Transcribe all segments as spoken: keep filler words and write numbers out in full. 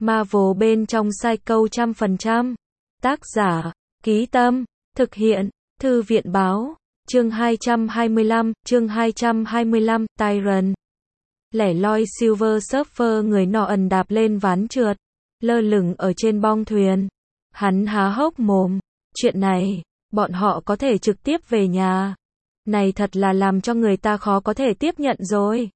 Marvel bên trong Psycho trăm phần trăm. Tác giả, Ký Tâm, thực hiện, Thư viện Báo, chương hai trăm hai mươi lăm, chương hai trăm hai mươi lăm, Tyrant. Lẻ loi Silver Surfer người nọ ẩn đạp lên ván trượt, lơ lửng ở trên bong thuyền. Hắn há hốc mồm, chuyện này, bọn họ có thể trực tiếp về nhà. Này thật là làm cho người ta khó có thể tiếp nhận rồi.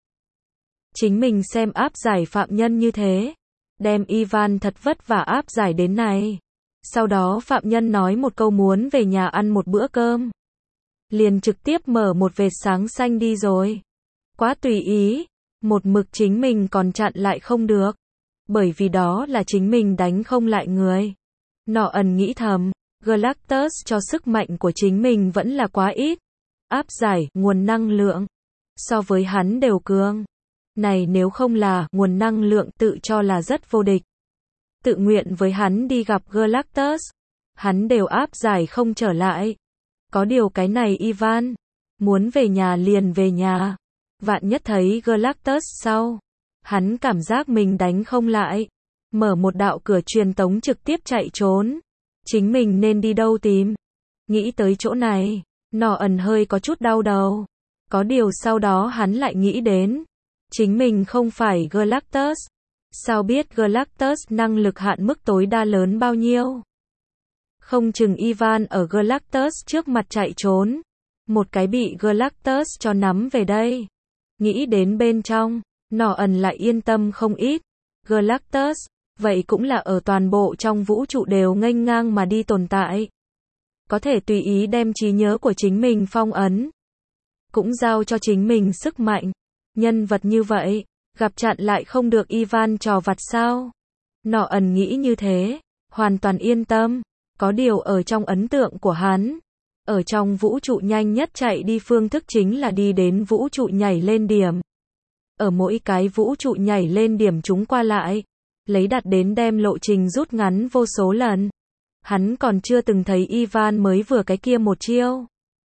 Chính mình xem áp giải phạm nhân như thế, đem Ivan thật vất vả áp giải đến này. Sau đó phạm nhân nói một câu muốn về nhà ăn một bữa cơm, liền trực tiếp mở một vệt sáng xanh đi rồi. Quá tùy ý, một mực chính mình còn chặn lại không được, bởi vì đó là chính mình đánh không lại người. Nọ ẩn nghĩ thầm, Galactus cho sức mạnh của chính mình vẫn là quá ít. Áp giải, nguồn năng lượng, so với hắn đều cường. Này nếu không là nguồn năng lượng tự cho là rất vô địch, tự nguyện với hắn đi gặp Galactus, hắn đều áp giải không trở lại. Có điều cái này Ivan, muốn về nhà liền về nhà. Vạn nhất thấy Galactus sau, hắn cảm giác mình đánh không lại, mở một đạo cửa truyền tống trực tiếp chạy trốn. Chính mình nên đi đâu tìm? Nghĩ tới chỗ này, nọ ẩn hơi có chút đau đầu. Có điều sau đó hắn lại nghĩ đến, chính mình không phải Galactus. Sao biết Galactus năng lực hạn mức tối đa lớn bao nhiêu? Không chừng Ivan ở Galactus trước mặt chạy trốn, một cái bị Galactus cho nắm về đây. Nghĩ đến bên trong, nọ ẩn lại yên tâm không ít. Galactus, vậy cũng là ở toàn bộ trong vũ trụ đều nghênh ngang mà đi tồn tại. Có thể tùy ý đem trí nhớ của chính mình phong ấn, cũng giao cho chính mình sức mạnh. Nhân vật như vậy, gặp chặn lại không được Ivan trò vặt sao? Nọ ẩn nghĩ như thế, hoàn toàn yên tâm. Có điều ở trong ấn tượng của hắn, ở trong vũ trụ nhanh nhất chạy đi phương thức chính là đi đến vũ trụ nhảy lên điểm. Ở mỗi cái vũ trụ nhảy lên điểm chúng qua lại, lấy đặt đến đem lộ trình rút ngắn vô số lần. Hắn còn chưa từng thấy Ivan mới vừa cái kia một chiêu.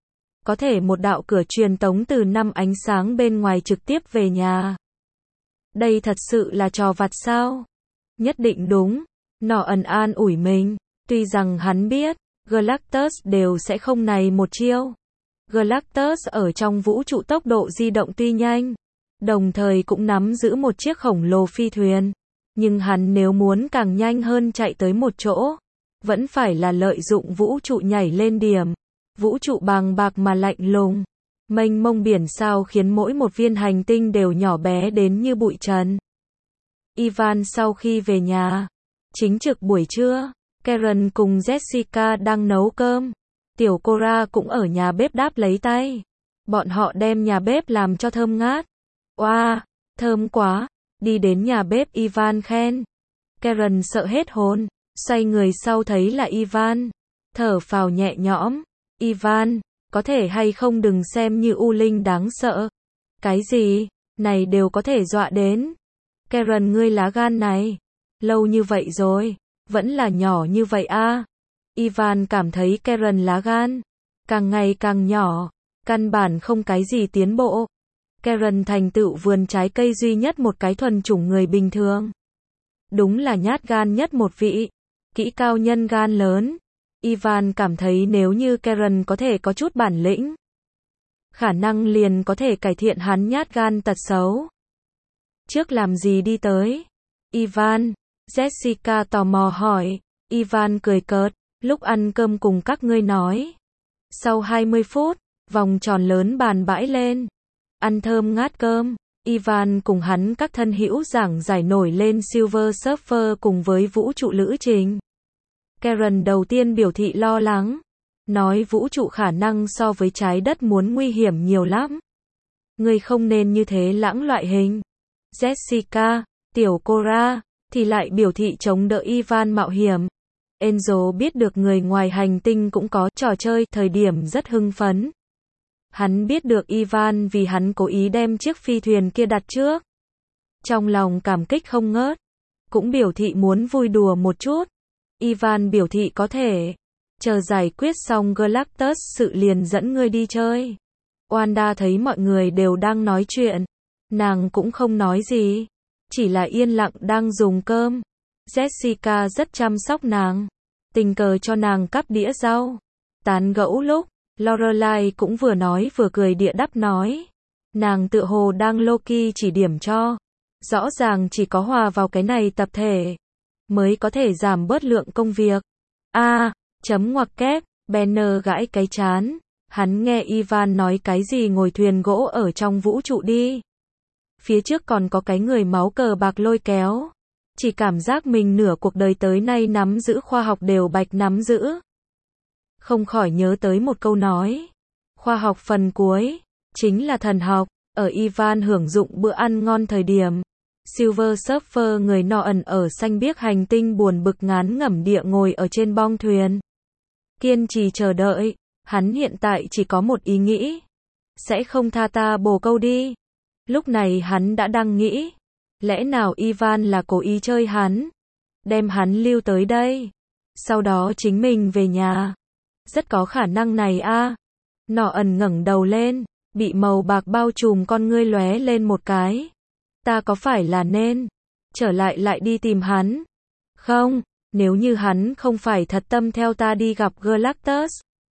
Có thể một đạo cửa truyền tống từ năm ánh sáng bên ngoài trực tiếp về nhà. Đây thật sự là trò vặt sao? Nhất định đúng. Nọ ẩn an ủi mình. Tuy rằng hắn biết, Galactus đều sẽ không này một chiêu. Galactus ở trong vũ trụ tốc độ di động tuy nhanh, đồng thời cũng nắm giữ một chiếc khổng lồ phi thuyền. Nhưng hắn nếu muốn càng nhanh hơn chạy tới một chỗ, vẫn phải là lợi dụng vũ trụ nhảy lên điểm. Vũ trụ bàng bạc mà lạnh lùng, mênh mông biển sao khiến mỗi một viên hành tinh đều nhỏ bé đến như bụi trần. Ivan sau khi về nhà, chính trực buổi trưa, Karen cùng Jessica đang nấu cơm. Tiểu Cora cũng ở nhà bếp đáp lấy tay. Bọn họ đem nhà bếp làm cho thơm ngát. Oa, wow, thơm quá. Đi đến nhà bếp Ivan khen. Karen sợ hết hồn, xoay người sau thấy là Ivan, thở phào nhẹ nhõm. Ivan, có thể hay không đừng xem như U Linh đáng sợ. Cái gì, này đều có thể dọa đến. Karen ngươi lá gan này, lâu như vậy rồi, vẫn là nhỏ như vậy a. À. Ivan cảm thấy Karen lá gan, càng ngày càng nhỏ, căn bản không cái gì tiến bộ. Karen thành tựu vườn trái cây duy nhất một cái thuần chủng người bình thường. Đúng là nhát gan nhất một vị, kỹ cao nhân gan lớn. Ivan cảm thấy nếu như Karen có thể có chút bản lĩnh, khả năng liền có thể cải thiện hắn nhát gan tật xấu. Trước làm gì đi tới? Ivan, Jessica tò mò hỏi. Ivan cười cợt, lúc ăn cơm cùng các ngươi nói. Sau hai mươi phút, vòng tròn lớn bàn bãi lên. Ăn thơm ngát cơm, Ivan cùng hắn các thân hữu giảng giải nổi lên Silver Surfer cùng với vũ trụ lữ trình. Karen đầu tiên biểu thị lo lắng, nói vũ trụ khả năng so với trái đất muốn nguy hiểm nhiều lắm. Ngươi không nên như thế lãng loại hình. Jessica, tiểu Cora, thì lại biểu thị chống đỡ Ivan mạo hiểm. Enzo biết được người ngoài hành tinh cũng có trò chơi thời điểm rất hưng phấn. Hắn biết được Ivan vì hắn cố ý đem chiếc phi thuyền kia đặt trước. Trong lòng cảm kích không ngớt, cũng biểu thị muốn vui đùa một chút. Ivan biểu thị có thể, chờ giải quyết xong Galactus sự liền dẫn ngươi đi chơi. Wanda thấy mọi người đều đang nói chuyện, nàng cũng không nói gì, chỉ là yên lặng đang dùng cơm. Jessica rất chăm sóc nàng, tình cờ cho nàng cắp đĩa rau. Tán gẫu lúc, Lorelai cũng vừa nói vừa cười địa đắp nói. Nàng tựa hồ đang Loki chỉ điểm cho. Rõ ràng chỉ có hòa vào cái này tập thể, mới có thể giảm bớt lượng công việc. A, à, chấm ngoặc kép, Banner gãi cái chán. Hắn nghe Ivan nói cái gì ngồi thuyền gỗ ở trong vũ trụ đi. Phía trước còn có cái người máu cờ bạc lôi kéo. Chỉ cảm giác mình nửa cuộc đời tới nay nắm giữ khoa học đều bạch nắm giữ. Không khỏi nhớ tới một câu nói. Khoa học phần cuối, chính là thần học. Ở Ivan hưởng dụng bữa ăn ngon thời điểm, Silver Surfer người nọ ẩn ở xanh biếc hành tinh buồn bực ngán ngẩm địa ngồi ở trên bong thuyền. Kiên trì chờ đợi, hắn hiện tại chỉ có một ý nghĩ. Sẽ không tha ta bồ câu đi. Lúc này hắn đã đang nghĩ. Lẽ nào Ivan là cố ý chơi hắn? Đem hắn lưu tới đây. Sau đó chính mình về nhà. Rất có khả năng này a. À. Nọ ẩn ngẩng đầu lên. Bị màu bạc bao trùm con ngươi lóe lên một cái. Ta có phải là nên trở lại lại đi tìm hắn? Không, nếu như hắn không phải thật tâm theo ta đi gặp Galactus,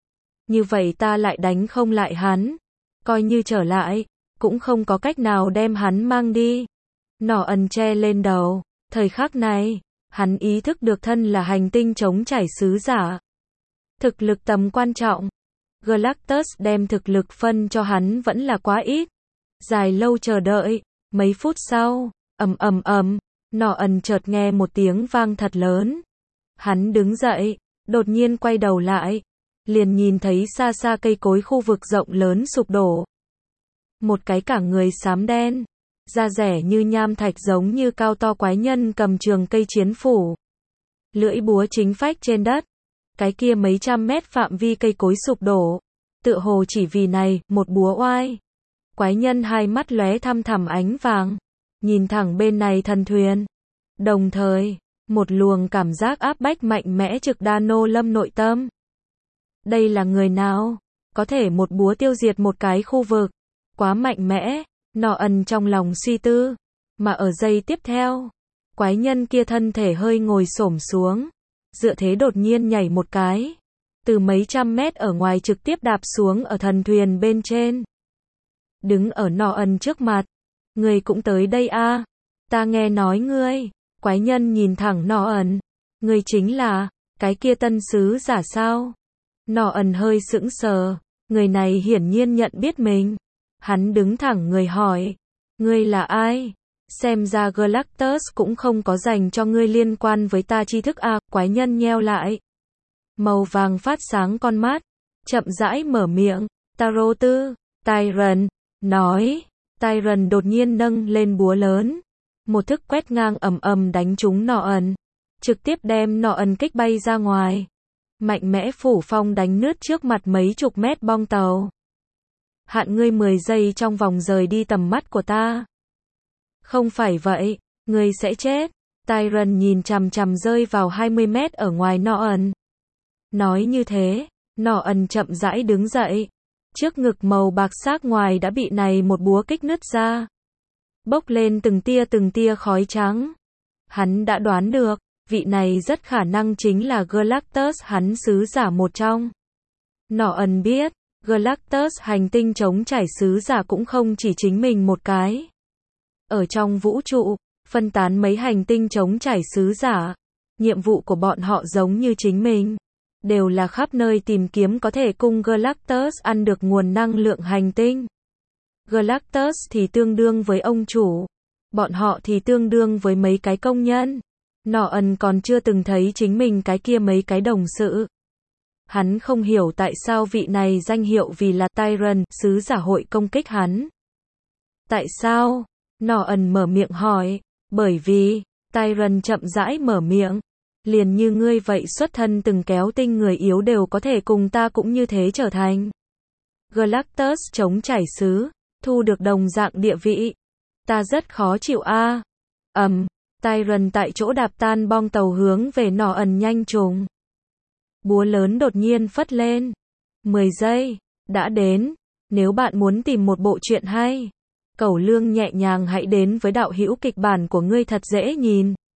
như vậy ta lại đánh không lại hắn. Coi như trở lại, cũng không có cách nào đem hắn mang đi. Nỏ ẩn che lên đầu. Thời khắc này, hắn ý thức được thân là hành tinh chống trải sứ giả. Thực lực tầm quan trọng. Galactus đem thực lực phân cho hắn vẫn là quá ít. Dài lâu chờ đợi, mấy phút sau, ầm ầm ầm, nỏ ẩn chợt nghe một tiếng vang thật lớn. Hắn đứng dậy, đột nhiên quay đầu lại, liền nhìn thấy xa xa cây cối khu vực rộng lớn sụp đổ. Một cái cả người xám đen, da rẻ như nham thạch giống như cao to quái nhân cầm trường cây chiến phủ. Lưỡi búa chính phách trên đất. Cái kia mấy trăm mét phạm vi cây cối sụp đổ. Tựa hồ chỉ vì này, một búa oai. Quái nhân hai mắt lóe thăm thẳm ánh vàng. Nhìn thẳng bên này thần thuyền. Đồng thời, một luồng cảm giác áp bách mạnh mẽ trực Đano Lâm nội tâm. Đây là người nào? Có thể một búa tiêu diệt một cái khu vực. Quá mạnh mẽ. Nọ ẩn trong lòng suy tư. Mà ở giây tiếp theo, quái nhân kia thân thể hơi ngồi xổm xuống. Dựa thế đột nhiên nhảy một cái. Từ mấy trăm mét ở ngoài trực tiếp đạp xuống ở thần thuyền bên trên. Đứng ở nọ ẩn trước mặt. Người cũng tới đây a à? Ta nghe nói ngươi. Quái nhân nhìn thẳng nọ ẩn. Ngươi chính là, cái kia tân sứ giả sao? Nọ ẩn hơi sững sờ. Người này hiển nhiên nhận biết mình. Hắn đứng thẳng người hỏi. Ngươi là ai? Xem ra Galactus cũng không có dành cho ngươi liên quan với ta tri thức a. Quái nhân nheo lại. Màu vàng phát sáng con mắt. Chậm rãi mở miệng. Taro tư. Tyron. Nói. Tyron đột nhiên nâng lên búa lớn. Một thức quét ngang ầm ầm đánh trúng nọ ẩn. Trực tiếp đem nọ ẩn kích bay ra ngoài. Mạnh mẽ phủ phong đánh nứt trước mặt mấy chục mét bong tàu. Hạn ngươi mười giây trong vòng rời đi tầm mắt của ta. Không phải vậy, ngươi sẽ chết. Tyron nhìn chằm chằm rơi vào hai mươi mét ở ngoài nọ ẩn. Nói như thế, nọ ẩn chậm rãi đứng dậy. Trước ngực màu bạc xác ngoài đã bị này một búa kích nứt ra. Bốc lên từng tia từng tia khói trắng. Hắn đã đoán được, vị này rất khả năng chính là Galactus hắn sứ giả một trong. Nọ ẩn biết, Galactus hành tinh chống trải sứ giả cũng không chỉ chính mình một cái. Ở trong vũ trụ, phân tán mấy hành tinh chống trải sứ giả. Nhiệm vụ của bọn họ giống như chính mình. Đều là khắp nơi tìm kiếm có thể cùng Galactus ăn được nguồn năng lượng hành tinh. Galactus thì tương đương với ông chủ. Bọn họ thì tương đương với mấy cái công nhân. Nọ ẩn còn chưa từng thấy chính mình cái kia mấy cái đồng sự. Hắn không hiểu tại sao vị này danh hiệu vì là Tyron, sứ giả hội công kích hắn. Tại sao? Nọ ẩn mở miệng hỏi. Bởi vì, Tyron chậm rãi mở miệng. Liền như ngươi vậy xuất thân từng kéo tinh người yếu đều có thể cùng ta cũng như thế trở thành. Galactus chống trải sứ, thu được đồng dạng địa vị. Ta rất khó chịu a. Ầm, um, Tyron tại chỗ đạp tan bong tàu hướng về nọ ẩn nhanh trùng. Búa lớn đột nhiên phất lên. mười giây, đã đến. Nếu bạn muốn tìm một bộ truyện hay, Cẩu Lương nhẹ nhàng hãy đến với đạo hữu kịch bản của ngươi thật dễ nhìn.